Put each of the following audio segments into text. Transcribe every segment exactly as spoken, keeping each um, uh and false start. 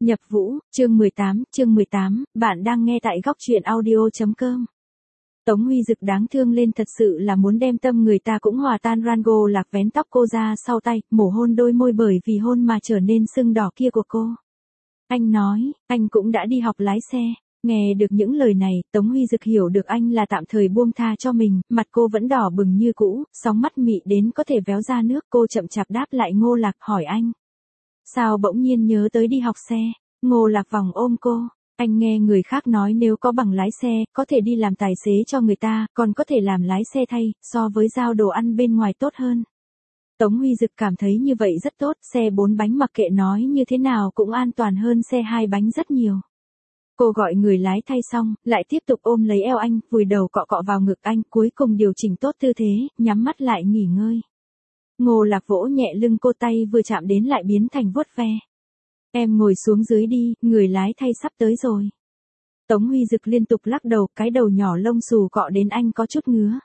Nhập Vũ, chương mười tám, chương mười tám, bạn đang nghe tại góc truyện audio chấm com. Tống Huy Dực đáng thương lên thật sự là muốn đem tâm người ta cũng hòa tan. Rango Lạc vén tóc cô ra sau tay, mổ hôn đôi môi bởi vì hôn mà trở nên sưng đỏ kia của cô. Anh nói, anh cũng đã đi học lái xe. Nghe được những lời này, Tống Huy Dực hiểu được anh là tạm thời buông tha cho mình, mặt cô vẫn đỏ bừng như cũ, sóng mắt mị đến có thể véo ra nước. Cô chậm chạp đáp lại Ngô Lạc, hỏi anh. Sao bỗng nhiên nhớ tới đi học xe? Ngô Lạc vòng ôm cô. Anh nghe người khác nói nếu có bằng lái xe, có thể đi làm tài xế cho người ta, còn có thể làm lái xe thay, so với giao đồ ăn bên ngoài tốt hơn. Tống Huy Dực cảm thấy như vậy rất tốt, xe bốn bánh mặc kệ nói như thế nào cũng an toàn hơn xe hai bánh rất nhiều. Cô gọi người lái thay xong, lại tiếp tục ôm lấy eo anh, vùi đầu cọ cọ vào ngực anh, cuối cùng điều chỉnh tốt tư thế, nhắm mắt lại nghỉ ngơi. Ngô Lạc vỗ nhẹ lưng cô, tay vừa chạm đến lại biến thành vuốt ve. Em ngồi xuống dưới đi, người lái thay sắp tới rồi. Tống Huy Dực liên tục lắc đầu, cái đầu nhỏ lông xù cọ đến anh có chút ngứa.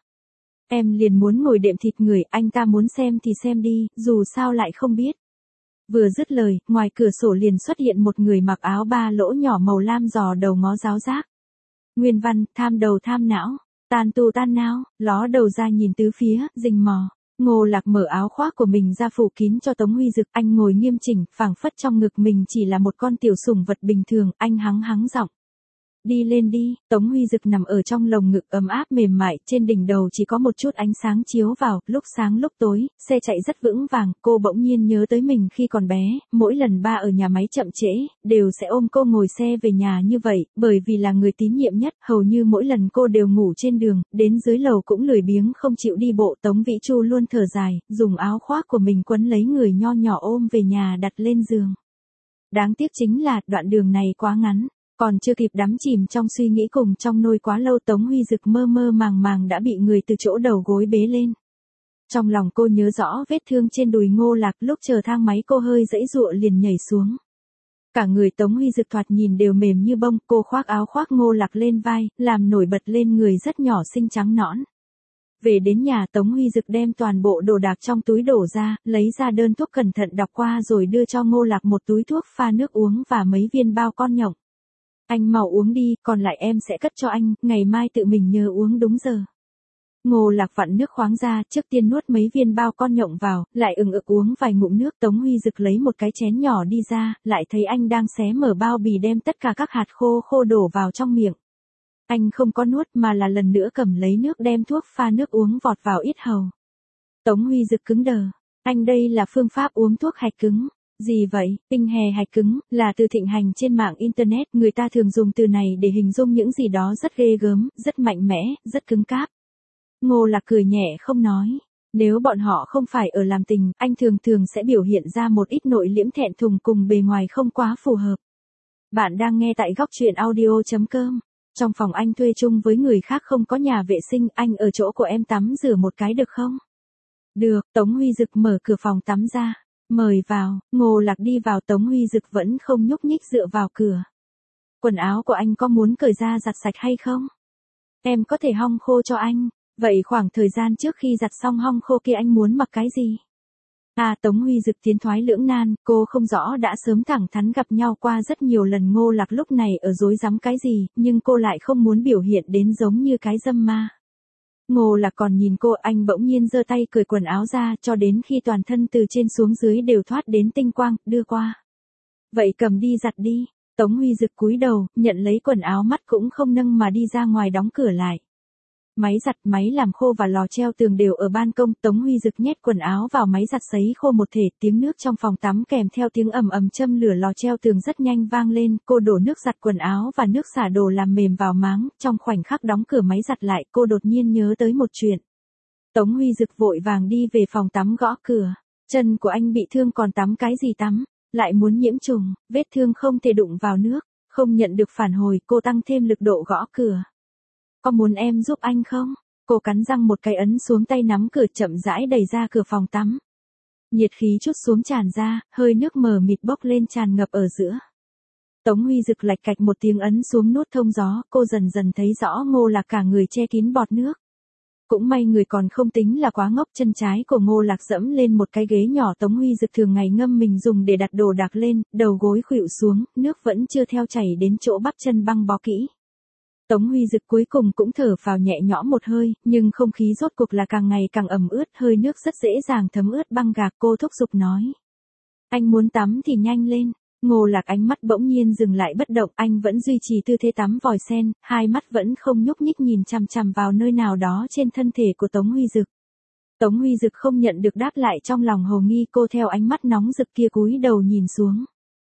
Em liền muốn ngồi đệm thịt người, anh ta muốn xem thì xem đi, dù sao lại không biết. Vừa dứt lời, ngoài cửa sổ liền xuất hiện một người mặc áo ba lỗ nhỏ màu lam giò đầu ngó giáo giác. Nguyên văn, tham đầu tham não, tan tu tan não, ló đầu ra nhìn tứ phía, rình mò. Ngô Lạc mở áo khoác của mình ra phủ kín cho Tống Huy Dực, anh ngồi nghiêm chỉnh, phảng phất trong ngực mình chỉ là một con tiểu sủng vật bình thường, anh hắng hắng giọng. Đi lên đi. Tống Huy Dực nằm ở trong lồng ngực ấm áp mềm mại, trên đỉnh đầu chỉ có một chút ánh sáng chiếu vào, lúc sáng lúc tối, xe chạy rất vững vàng. Cô bỗng nhiên nhớ tới mình khi còn bé, mỗi lần ba ở nhà máy chậm trễ, đều sẽ ôm cô ngồi xe về nhà như vậy, bởi vì là người tín nhiệm nhất, hầu như mỗi lần cô đều ngủ trên đường, đến dưới lầu cũng lười biếng không chịu đi bộ. Tống Vĩ Chu luôn thở dài, dùng áo khoác của mình quấn lấy người nho nhỏ ôm về nhà đặt lên giường. Đáng tiếc chính là, đoạn đường này quá ngắn. Còn chưa kịp đắm chìm trong suy nghĩ cùng trong nôi quá lâu, Tống Huy Dực mơ mơ màng màng đã bị người từ chỗ đầu gối bế lên. Trong lòng cô nhớ rõ vết thương trên đùi Ngô Lạc, lúc chờ thang máy cô hơi giãy giụa liền nhảy xuống. Cả người Tống Huy Dực thoạt nhìn đều mềm như bông, cô khoác áo khoác Ngô Lạc lên vai, làm nổi bật lên người rất nhỏ xinh trắng nõn. Về đến nhà, Tống Huy Dực đem toàn bộ đồ đạc trong túi đổ ra, lấy ra đơn thuốc cẩn thận đọc qua rồi đưa cho Ngô Lạc một túi thuốc pha nước uống và mấy viên bao con nhộng. Anh mau uống đi, còn lại em sẽ cất cho anh, ngày mai tự mình nhớ uống đúng giờ. Ngô Lạc vặn nước khoáng ra, trước tiên nuốt mấy viên bao con nhộng vào, lại ừng ực uống vài ngụm nước. Tống Huy Dực lấy một cái chén nhỏ đi ra, lại thấy anh đang xé mở bao bì đem tất cả các hạt khô khô đổ vào trong miệng. Anh không có nuốt mà là lần nữa cầm lấy nước đem thuốc pha nước uống vọt vào yết hầu. Tống Huy Dực cứng đờ, anh đây là phương pháp uống thuốc hạch cứng. Gì vậy? Tinh hè hạch cứng, là từ thịnh hành trên mạng Internet, người ta thường dùng từ này để hình dung những gì đó rất ghê gớm, rất mạnh mẽ, rất cứng cáp. Ngô Lạc cười nhẹ không nói. Nếu bọn họ không phải ở làm tình, anh thường thường sẽ biểu hiện ra một ít nội liễm thẹn thùng cùng bề ngoài không quá phù hợp. Bạn đang nghe tại góc truyện audio chấm com. Trong phòng anh thuê chung với người khác không có nhà vệ sinh, anh ở chỗ của em tắm rửa một cái được không? Được. Tống Huy Dực mở cửa phòng tắm ra. Mời vào. Ngô Lạc đi vào, Tống Huy Dực vẫn không nhúc nhích dựa vào cửa. Quần áo của anh có muốn cởi ra giặt sạch hay không? Em có thể hong khô cho anh. Vậy khoảng thời gian trước khi giặt xong hong khô kia anh muốn mặc cái gì? À, Tống Huy Dực tiến thoái lưỡng nan, cô không rõ đã sớm thẳng thắn gặp nhau qua rất nhiều lần. Ngô Lạc lúc này ở rối rắm cái gì, nhưng cô lại không muốn biểu hiện đến giống như cái dâm ma. Ngô Lạc còn nhìn cô, anh bỗng nhiên giơ tay cởi quần áo ra, cho đến khi toàn thân từ trên xuống dưới đều thoát đến tinh quang, đưa qua. Vậy cầm đi giặt đi. Tống Huy Dực cúi đầu, nhận lấy quần áo, mắt cũng không nâng mà đi ra ngoài đóng cửa lại. Máy giặt, máy làm khô và lò treo tường đều ở ban công. Tống Huy Dực nhét quần áo vào máy giặt sấy khô một thể, tiếng nước trong phòng tắm kèm theo tiếng ầm ầm châm lửa lò treo tường rất nhanh vang lên. Cô đổ nước giặt quần áo và nước xả đồ làm mềm vào máng, trong khoảnh khắc đóng cửa máy giặt lại, cô đột nhiên nhớ tới một chuyện. Tống Huy Dực vội vàng đi về phòng tắm gõ cửa. Chân của anh bị thương còn tắm cái gì tắm, lại muốn nhiễm trùng, vết thương không thể đụng vào nước, không nhận được phản hồi, cô tăng thêm lực độ gõ cửa. Có muốn em giúp anh không? Cô cắn răng một cái ấn xuống tay nắm cửa, chậm rãi đẩy ra cửa phòng tắm. Nhiệt khí chút xuống tràn ra, hơi nước mờ mịt bốc lên tràn ngập ở giữa. Tống Huy Dực lạch cạch một tiếng ấn xuống nút thông gió, cô dần dần thấy rõ Ngô Lạc cả người che kín bọt nước. Cũng may người còn không tính là quá ngốc, chân trái của Ngô Lạc dẫm lên một cái ghế nhỏ Tống Huy Dực thường ngày ngâm mình dùng để đặt đồ đạc lên, đầu gối khuỵu xuống, nước vẫn chưa theo chảy đến chỗ bắp chân băng bó kỹ. Tống Huy Dực cuối cùng cũng thở phào nhẹ nhõm một hơi, nhưng không khí rốt cuộc là càng ngày càng ẩm ướt, hơi nước rất dễ dàng thấm ướt băng gạc. Cô thúc giục nói. Anh muốn tắm thì nhanh lên. Ngô Lạc ánh mắt bỗng nhiên dừng lại bất động, anh vẫn duy trì tư thế tắm vòi sen, hai mắt vẫn không nhúc nhích nhìn chằm chằm vào nơi nào đó trên thân thể của Tống Huy Dực. Tống Huy Dực không nhận được đáp lại, trong lòng hồ nghi, cô theo ánh mắt nóng rực kia cúi đầu nhìn xuống.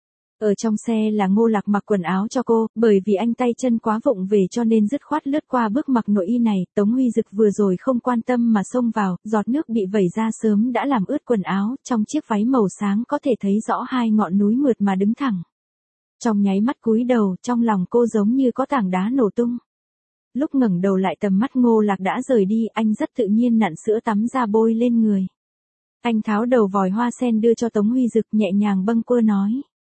Ở trong xe là Ngô Lạc mặc quần áo cho cô, bởi vì anh tay chân quá vụng về cho nên dứt khoát lướt qua bước mặc nội y này. Tống Huy Dực vừa rồi không quan tâm mà xông vào, giọt nước bị vẩy ra sớm đã làm ướt quần áo, trong chiếc váy màu sáng có thể thấy rõ hai ngọn núi mượt mà đứng thẳng. Trong nháy mắt cúi đầu, trong lòng cô giống như có tảng đá nổ tung. Lúc ngẩng đầu lại tầm mắt Ngô Lạc đã rời đi, anh rất tự nhiên nặn sữa tắm ra bôi lên người. Anh tháo đầu vòi hoa sen đưa cho Tống Huy Dực, nhẹ nhàng bâng quơ nói.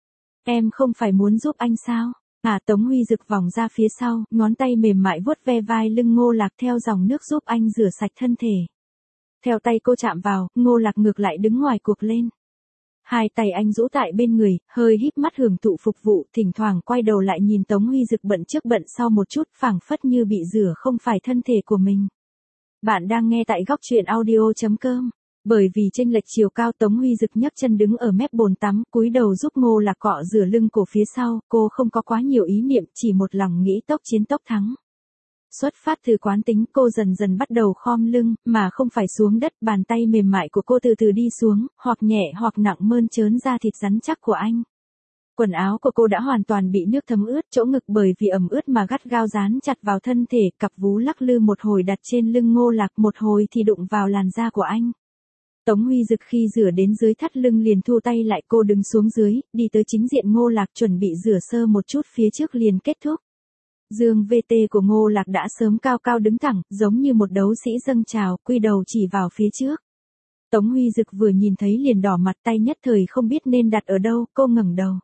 Em không phải muốn giúp anh sao? À, Tống Huy Dực vòng ra phía sau, ngón tay mềm mại vuốt ve vai lưng Ngô Lạc theo dòng nước giúp anh rửa sạch thân thể. Theo tay cô chạm vào, Ngô Lạc ngược lại đứng ngoài cuộc lên. Hai tay anh rũ tại bên người, hơi híp mắt hưởng thụ phục vụ, thỉnh thoảng quay đầu lại nhìn Tống Huy Dực bận trước bận sau một chút, phảng phất như bị rửa không phải thân thể của mình. Bạn đang nghe tại góc truyện audio chấm com. Bởi vì chênh lệch chiều cao, Tống Huy Dực nhấc chân đứng ở mép bồn tắm, cúi đầu giúp Ngô Lạc cọ rửa lưng cổ phía sau. Cô không có quá nhiều ý niệm, chỉ một lòng nghĩ tốc chiến tốc thắng. Xuất phát từ quán tính, cô dần dần bắt đầu khom lưng, mà không phải xuống đất. Bàn tay mềm mại của cô từ từ đi xuống, hoặc nhẹ hoặc nặng mơn trớn da thịt rắn chắc của anh. Quần áo của cô đã hoàn toàn bị nước thấm ướt, chỗ ngực bởi vì ẩm ướt mà gắt gao dán chặt vào thân thể, cặp vú lắc lư một hồi đặt trên lưng Ngô Lạc, một hồi thì đụng vào làn da của anh. Tống Huy Dực khi rửa đến dưới thắt lưng liền thu tay lại, cô đứng xuống dưới, đi tới chính diện Ngô Lạc chuẩn bị rửa sơ một chút phía trước liền kết thúc. Dương vê tê của Ngô Lạc đã sớm cao cao đứng thẳng, giống như một đấu sĩ dâng trào, quy đầu chỉ vào phía trước. Tống Huy Dực vừa nhìn thấy liền đỏ mặt, tay nhất thời không biết nên đặt ở đâu, cô ngẩng đầu.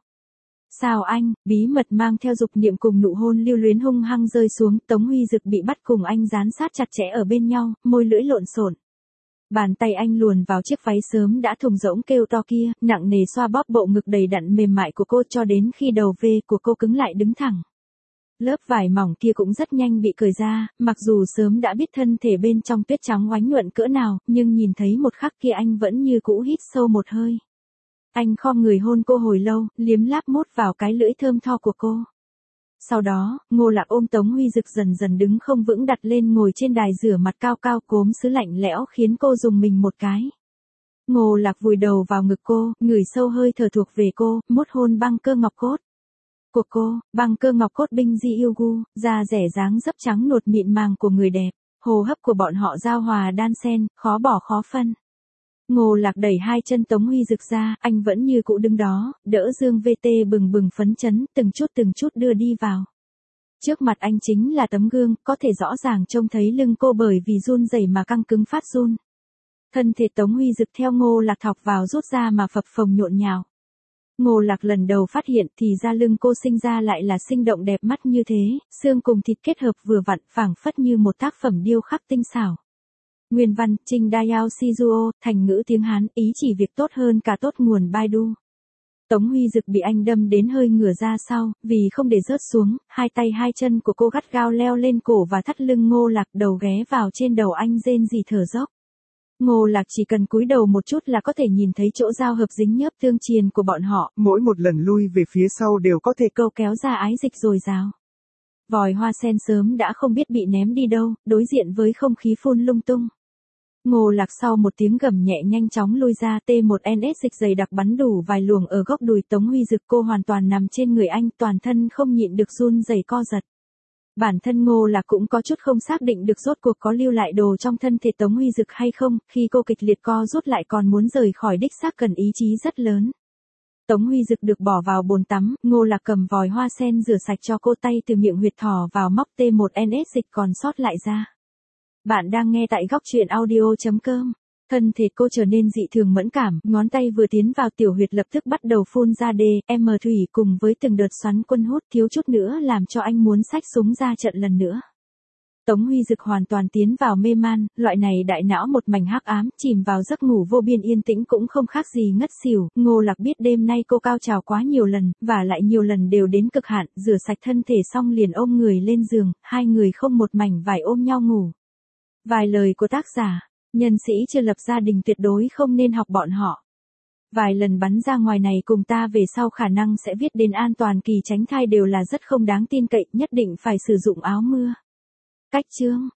Sao anh? Bí mật mang theo dục niệm cùng nụ hôn lưu luyến hung hăng rơi xuống, Tống Huy Dực bị bắt cùng anh dán sát chặt chẽ ở bên nhau, môi lưỡi lộn xộn. Bàn tay anh luồn vào chiếc váy sớm đã thùng rỗng kêu to kia, nặng nề xoa bóp bộ ngực đầy đặn mềm mại của cô cho đến khi đầu V của cô cứng lại đứng thẳng. Lớp vải mỏng kia cũng rất nhanh bị cởi ra, mặc dù sớm đã biết thân thể bên trong tuyết trắng oánh nhuận cỡ nào, nhưng nhìn thấy một khắc kia anh vẫn như cũ hít sâu một hơi. Anh khom người hôn cô hồi lâu, liếm láp mốt vào cái lưỡi thơm tho của cô. Sau đó, Ngô Lạc ôm Tống Huy Dực dần dần đứng không vững đặt lên ngồi trên đài rửa mặt cao cao, cốm sứ lạnh lẽo khiến cô dùng mình một cái. Ngô Lạc vùi đầu vào ngực cô, ngửi sâu hơi thở thuộc về cô, mốt hôn băng cơ ngọc cốt của cô, băng cơ ngọc cốt binh di yêu gu, da rẻ dáng dấp trắng nuột mịn màng của người đẹp, hô hấp của bọn họ giao hòa đan xen, khó bỏ khó phân. Ngô Lạc đẩy hai chân Tống Huy Dực ra, anh vẫn như cũ đứng đó, đỡ Dương vê tê bừng bừng phấn chấn, từng chút từng chút đưa đi vào. Trước mặt anh chính là tấm gương, có thể rõ ràng trông thấy lưng cô bởi vì run rẩy mà căng cứng phát run. Thân thể Tống Huy Dực theo Ngô Lạc thọc vào rút ra mà phập phồng nhộn nhào. Ngô Lạc lần đầu phát hiện thì ra lưng cô sinh ra lại là sinh động đẹp mắt như thế, xương cùng thịt kết hợp vừa vặn, phảng phất như một tác phẩm điêu khắc tinh xảo. Nguyên văn, Trinh Dayao Shizuo, thành ngữ tiếng Hán, ý chỉ việc tốt hơn cả tốt nguồn Baidu. Tống Huy Dực bị anh đâm đến hơi ngửa ra sau, vì không để rớt xuống, hai tay hai chân của cô gắt gao leo lên cổ và thắt lưng Ngô Lạc, đầu ghé vào trên đầu anh rên rỉ thở dốc. Ngô Lạc chỉ cần cúi đầu một chút là có thể nhìn thấy chỗ giao hợp dính nhớp tương triền của bọn họ, mỗi một lần lui về phía sau đều có thể câu kéo ra ái dịch dồi dào. Vòi hoa sen sớm đã không biết bị ném đi đâu, đối diện với không khí phun lung tung. Ngô Lạc sau một tiếng gầm nhẹ nhanh chóng lui ra, T một N S dịch dày đặc bắn đủ vài luồng ở góc đùi Tống Huy Dực, cô hoàn toàn nằm trên người anh, toàn thân không nhịn được run rẩy co giật. Bản thân Ngô Lạc cũng có chút không xác định được rốt cuộc có lưu lại đồ trong thân thể Tống Huy Dực hay không, khi cô kịch liệt co rút lại còn muốn rời khỏi đích xác cần ý chí rất lớn. Tống Huy Dực được bỏ vào bồn tắm, Ngô Lạc cầm vòi hoa sen rửa sạch cho cô, tay từ miệng huyệt thò vào móc T một N S dịch còn sót lại ra. Bạn đang nghe tại góc truyện audio chấm com. Thân thể cô trở nên dị thường mẫn cảm, ngón tay vừa tiến vào tiểu huyệt lập tức bắt đầu phun ra D, M thủy cùng với từng đợt xoắn quân hút, thiếu chút nữa làm cho anh muốn xách súng ra trận lần nữa. Tống Huy Dực hoàn toàn tiến vào mê man, loại này đại não một mảnh hắc ám, chìm vào giấc ngủ vô biên yên tĩnh cũng không khác gì ngất xỉu. Ngô Lạc biết đêm nay cô cao trào quá nhiều lần, và lại nhiều lần đều đến cực hạn, rửa sạch thân thể xong liền ôm người lên giường, hai người không một mảnh vải ôm nhau ngủ. Vài lời của tác giả, nhân sĩ chưa lập gia đình tuyệt đối không nên học bọn họ. Vài lần bắn ra ngoài này cùng ta về sau khả năng sẽ viết đến an toàn kỳ tránh thai đều là rất không đáng tin cậy, nhất định phải sử dụng áo mưa. Cách chương